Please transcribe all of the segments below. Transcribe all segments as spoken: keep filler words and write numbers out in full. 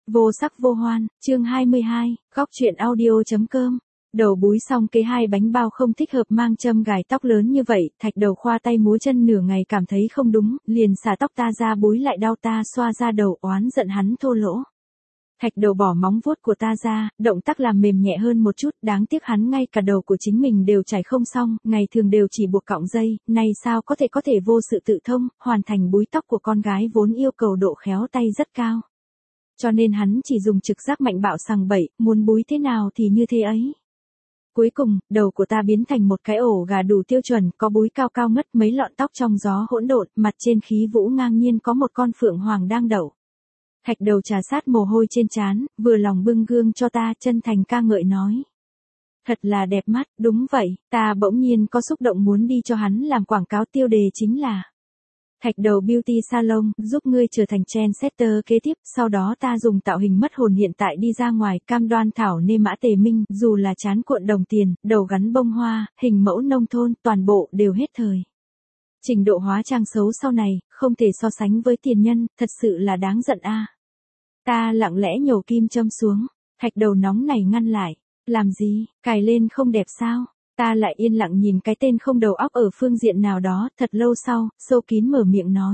Vô sắc vô hoan, chương hai mươi hai, góc truyện audio.com. Đầu búi xong cái hai bánh bao không thích hợp mang châm gài tóc lớn như vậy, Thạch Đầu khoa tay múa chân nửa ngày cảm thấy không đúng, liền xả tóc ta ra búi lại đau ta xoa ra đầu oán giận hắn thô lỗ. Thạch Đầu bỏ móng vuốt của ta ra, động tác làm mềm nhẹ hơn một chút, đáng tiếc hắn ngay cả đầu của chính mình đều chải không xong, ngày thường đều chỉ buộc cọng dây, nay sao có thể có thể vô sự tự thông, hoàn thành búi tóc của con gái vốn yêu cầu độ khéo tay rất cao. Cho nên hắn chỉ dùng trực giác mạnh bạo sằng bậy, muốn búi thế nào thì như thế ấy. Cuối cùng, đầu của ta biến thành một cái ổ gà đủ tiêu chuẩn, có búi cao cao ngất mấy lọn tóc trong gió hỗn độn, mặt trên khí vũ ngang nhiên có một con phượng hoàng đang đậu. Thạch Đầu trà sát mồ hôi trên trán, vừa lòng bưng gương cho ta, chân thành ca ngợi nói. Thật là đẹp mắt, đúng vậy, ta bỗng nhiên có xúc động muốn đi cho hắn làm quảng cáo, tiêu đề chính là Thạch Đầu Beauty Salon, giúp ngươi trở thành trendsetter kế tiếp, sau đó ta dùng tạo hình mất hồn hiện tại đi ra ngoài, cam đoan thảo nê mã tề minh, dù là trán cuộn đồng tiền, đầu gắn bông hoa, hình mẫu nông thôn, toàn bộ đều hết thời. Trình độ hóa trang xấu sau này, không thể so sánh với tiền nhân, thật sự là đáng giận a. Ta lặng lẽ nhổ kim châm xuống, Thạch Đầu nóng này ngăn lại, làm gì, cài lên không đẹp sao? Ta lại yên lặng nhìn cái tên không đầu óc ở phương diện nào đó, thật lâu sau, sâu kín mở miệng nói.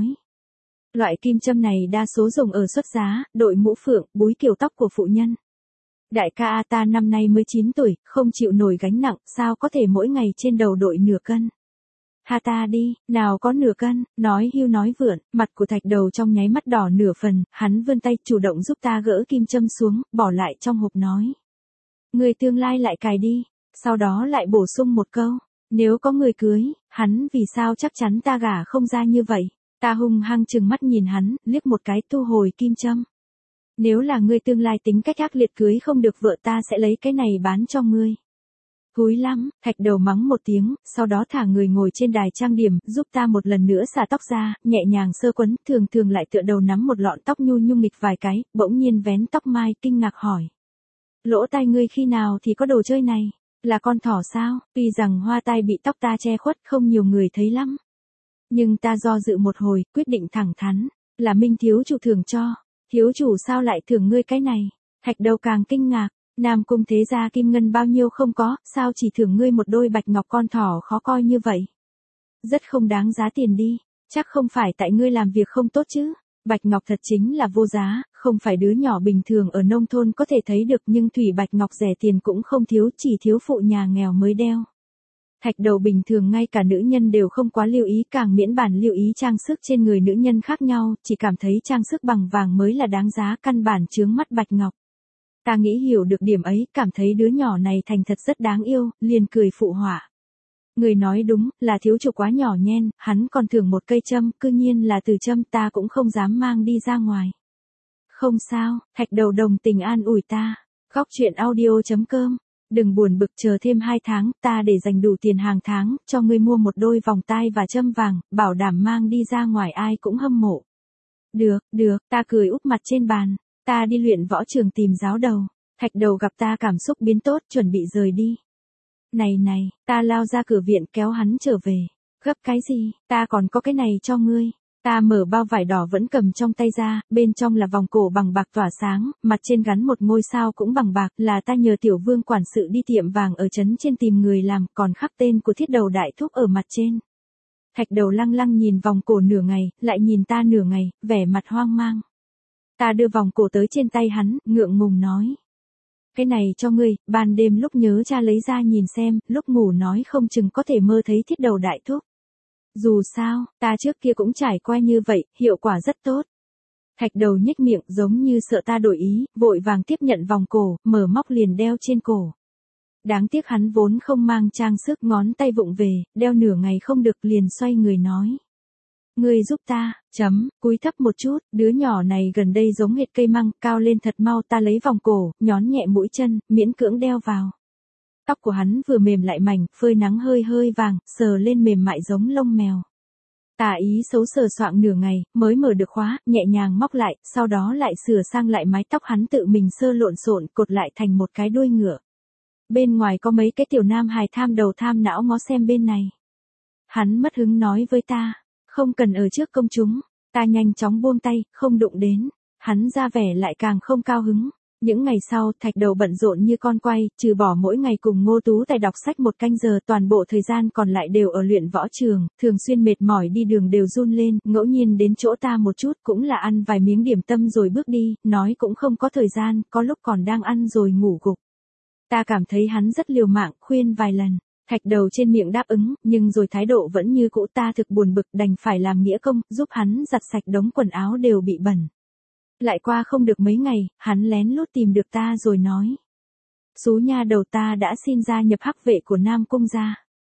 Loại kim châm này đa số dùng ở xuất giá, đội mũ phượng, búi kiểu tóc của phụ nhân. Đại ca A ta năm nay mới chín tuổi, không chịu nổi gánh nặng, sao có thể mỗi ngày trên đầu đội nửa cân. Ha ta đi, nào có nửa cân, nói hưu nói vượn, mặt của Thạch Đầu trong nháy mắt đỏ nửa phần, hắn vươn tay chủ động giúp ta gỡ kim châm xuống, bỏ lại trong hộp nói. Người tương lai lại cài đi. Sau đó lại bổ sung một câu, nếu có người cưới, hắn vì sao chắc chắn ta gả không ra như vậy. Ta hung hăng chừng mắt nhìn hắn, liếc một cái thu hồi kim châm. Nếu là ngươi tương lai tính cách ác liệt cưới không được vợ ta sẽ lấy cái này bán cho ngươi. Cúi lắm, Thạch Đầu mắng một tiếng, sau đó thả người ngồi trên đài trang điểm, giúp ta một lần nữa xả tóc ra, nhẹ nhàng sơ quấn, thường thường lại tựa đầu nắm một lọn tóc nhu nhung nghịch vài cái, bỗng nhiên vén tóc mai, kinh ngạc hỏi. Lỗ tai ngươi khi nào thì có đồ chơi này? Là con thỏ sao? Tuy rằng hoa tai bị tóc ta che khuất không nhiều người thấy lắm. Nhưng ta do dự một hồi, quyết định thẳng thắn. Là Minh thiếu chủ thưởng cho. Thiếu chủ sao lại thưởng ngươi cái này? Thạch Đầu càng kinh ngạc. Nam cung thế gia kim ngân bao nhiêu không có, sao chỉ thưởng ngươi một đôi bạch ngọc con thỏ khó coi như vậy? Rất không đáng giá tiền đi. Chắc không phải tại ngươi làm việc không tốt chứ? Bạch ngọc thật chính là vô giá, không phải đứa nhỏ bình thường ở nông thôn có thể thấy được, nhưng thủy bạch ngọc rẻ tiền cũng không thiếu, chỉ thiếu phụ nhà nghèo mới đeo. Thạch Đầu bình thường ngay cả nữ nhân đều không quá lưu ý, càng miễn bản lưu ý trang sức trên người nữ nhân khác nhau, chỉ cảm thấy trang sức bằng vàng mới là đáng giá, căn bản chướng mắt bạch ngọc. Ta nghĩ hiểu được điểm ấy, cảm thấy đứa nhỏ này thành thật rất đáng yêu, liền cười phụ họa. Người nói đúng, là thiếu chủ quá nhỏ nhen, hắn còn thưởng một cây châm, cư nhiên là từ châm, ta cũng không dám mang đi ra ngoài. Không sao, Thạch Đầu đồng tình an ủi ta. Góc truyện audio.com. Đừng buồn bực, chờ thêm hai tháng, ta để dành đủ tiền hàng tháng, cho ngươi mua một đôi vòng tai và châm vàng, bảo đảm mang đi ra ngoài ai cũng hâm mộ. Được, được, ta cười úp mặt trên bàn. Ta đi luyện võ trường tìm giáo đầu. Thạch Đầu gặp ta cảm xúc biến tốt, chuẩn bị rời đi. Này này, ta lao ra cửa viện kéo hắn trở về. Gấp cái gì, ta còn có cái này cho ngươi. Ta mở bao vải đỏ vẫn cầm trong tay ra, bên trong là vòng cổ bằng bạc tỏa sáng, mặt trên gắn một ngôi sao cũng bằng bạc, là ta nhờ tiểu vương quản sự đi tiệm vàng ở trấn trên tìm người làm, còn khắc tên của Thiết Đầu đại thúc ở mặt trên. Thạch Đầu lăng lăng nhìn vòng cổ nửa ngày, lại nhìn ta nửa ngày, vẻ mặt hoang mang. Ta đưa vòng cổ tới trên tay hắn, ngượng ngùng nói. Cái này cho ngươi, ban đêm lúc nhớ cha lấy ra nhìn xem, lúc ngủ nói không chừng có thể mơ thấy Thiết Đầu đại thúc. Dù sao, ta trước kia cũng trải qua như vậy, hiệu quả rất tốt. Thạch Đầu nhếch miệng giống như sợ ta đổi ý, vội vàng tiếp nhận vòng cổ, mở móc liền đeo trên cổ. Đáng tiếc hắn vốn không mang trang sức, ngón tay vụng về, đeo nửa ngày không được liền xoay người nói. Ngươi giúp ta, chấm, cúi thấp một chút, đứa nhỏ này gần đây giống hệt cây măng, cao lên thật mau, ta lấy vòng cổ, nhón nhẹ mũi chân, miễn cưỡng đeo vào. Tóc của hắn vừa mềm lại mảnh, phơi nắng hơi hơi vàng, sờ lên mềm mại giống lông mèo. Tà ý xấu sờ soạng nửa ngày, mới mở được khóa, nhẹ nhàng móc lại, sau đó lại sửa sang lại mái tóc hắn tự mình sơ lộn xộn, cột lại thành một cái đuôi ngựa. Bên ngoài có mấy cái tiểu nam hài tham đầu tham não ngó xem bên này. Hắn mất hứng nói với ta, không cần ở trước công chúng, ta nhanh chóng buông tay, không đụng đến. Hắn ra vẻ lại càng không cao hứng. Những ngày sau, Thạch Đầu bận rộn như con quay, trừ bỏ mỗi ngày cùng Ngô Tú Tài đọc sách một canh giờ, toàn bộ thời gian còn lại đều ở luyện võ trường, thường xuyên mệt mỏi đi đường đều run lên, ngẫu nhiên đến chỗ ta một chút cũng là ăn vài miếng điểm tâm rồi bước đi, nói cũng không có thời gian, có lúc còn đang ăn rồi ngủ gục. Ta cảm thấy hắn rất liều mạng, khuyên vài lần. Thạch Đầu trên miệng đáp ứng, nhưng rồi thái độ vẫn như cũ, ta thực buồn bực đành phải làm nghĩa công, giúp hắn giặt sạch đống quần áo đều bị bẩn. Lại qua không được mấy ngày, hắn lén lút tìm được ta rồi nói. Xú nha đầu, ta đã xin gia nhập hắc vệ của Nam Cung gia.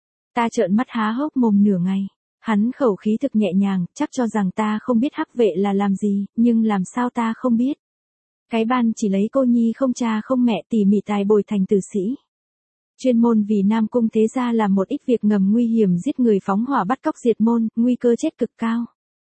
Ta trợn mắt há hốc mồm nửa ngày. Hắn khẩu khí thực nhẹ nhàng, chắc cho rằng ta không biết hắc vệ là làm gì, nhưng làm sao ta không biết. Cái ban chỉ lấy cô nhi không cha không mẹ tỉ mỉ tài bồi thành tử sĩ. Chuyên môn vì Nam Cung thế gia làm một ít việc ngầm nguy hiểm, giết người phóng hỏa bắt cóc diệt môn, nguy cơ chết cực cao.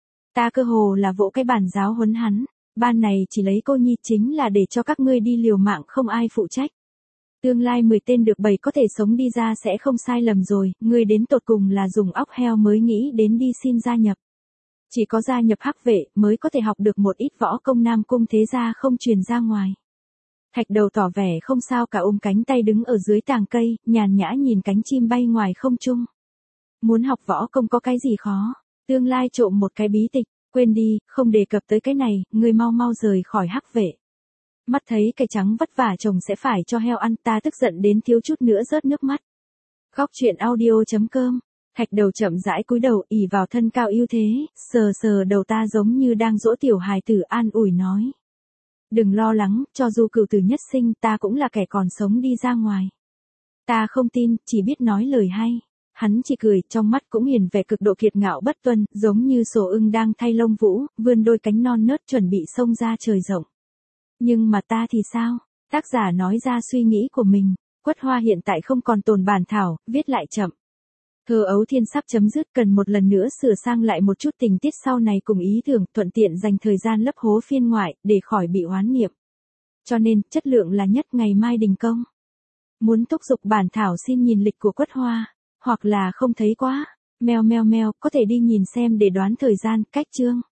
Ta cơ hồ là vỗ cái bản giáo huấn hắn. Ban này chỉ lấy cô nhi chính là để cho các ngươi đi liều mạng, không ai phụ trách. Tương lai mười tên được bảy có thể sống đi ra sẽ không sai lầm rồi, ngươi đến tột cùng là dùng óc heo mới nghĩ đến đi xin gia nhập. Chỉ có gia nhập hắc vệ mới có thể học được một ít võ công Nam Cung thế gia không truyền ra ngoài. Thạch Đầu tỏ vẻ không sao cả, ôm cánh tay đứng ở dưới tàng cây, nhàn nhã nhìn cánh chim bay ngoài không trung. Muốn học võ công có cái gì khó, tương lai trộm một cái bí tịch. Quên đi, không đề cập tới cái này, ngươi mau mau rời khỏi hắc vệ. Mắt thấy cây trắng vất vả chồng sẽ phải cho heo ăn, ta tức giận đến thiếu chút nữa rớt nước mắt. Góc truyện audio chấm com. Thạch Đầu chậm rãi cúi đầu, ỉ vào thân cao ưu thế, sờ sờ đầu ta giống như đang dỗ tiểu hài tử, an ủi nói. Đừng lo lắng, cho dù cửu tử nhất sinh, ta cũng là kẻ còn sống đi ra ngoài. Ta không tin, chỉ biết nói lời hay. Hắn chỉ cười, trong mắt cũng hiển vẻ cực độ kiệt ngạo bất tuân, giống như sổ ưng đang thay lông vũ, vươn đôi cánh non nớt chuẩn bị xông ra trời rộng. Nhưng mà ta thì sao? Tác giả nói ra suy nghĩ của mình. Quất Hoa hiện tại không còn tồn bản thảo, viết lại chậm. Thơ ấu thiên sắp chấm dứt, cần một lần nữa sửa sang lại một chút tình tiết sau này cùng ý tưởng, thuận tiện dành thời gian lấp hố phiên ngoại, để khỏi bị oán niệm. Cho nên, chất lượng là nhất, ngày mai đình công. Muốn thúc giục bản thảo xin nhìn lịch của Quất Hoa. Hoặc là không thấy quá, meo meo meo, có thể đi nhìn xem để đoán thời gian, cách chương.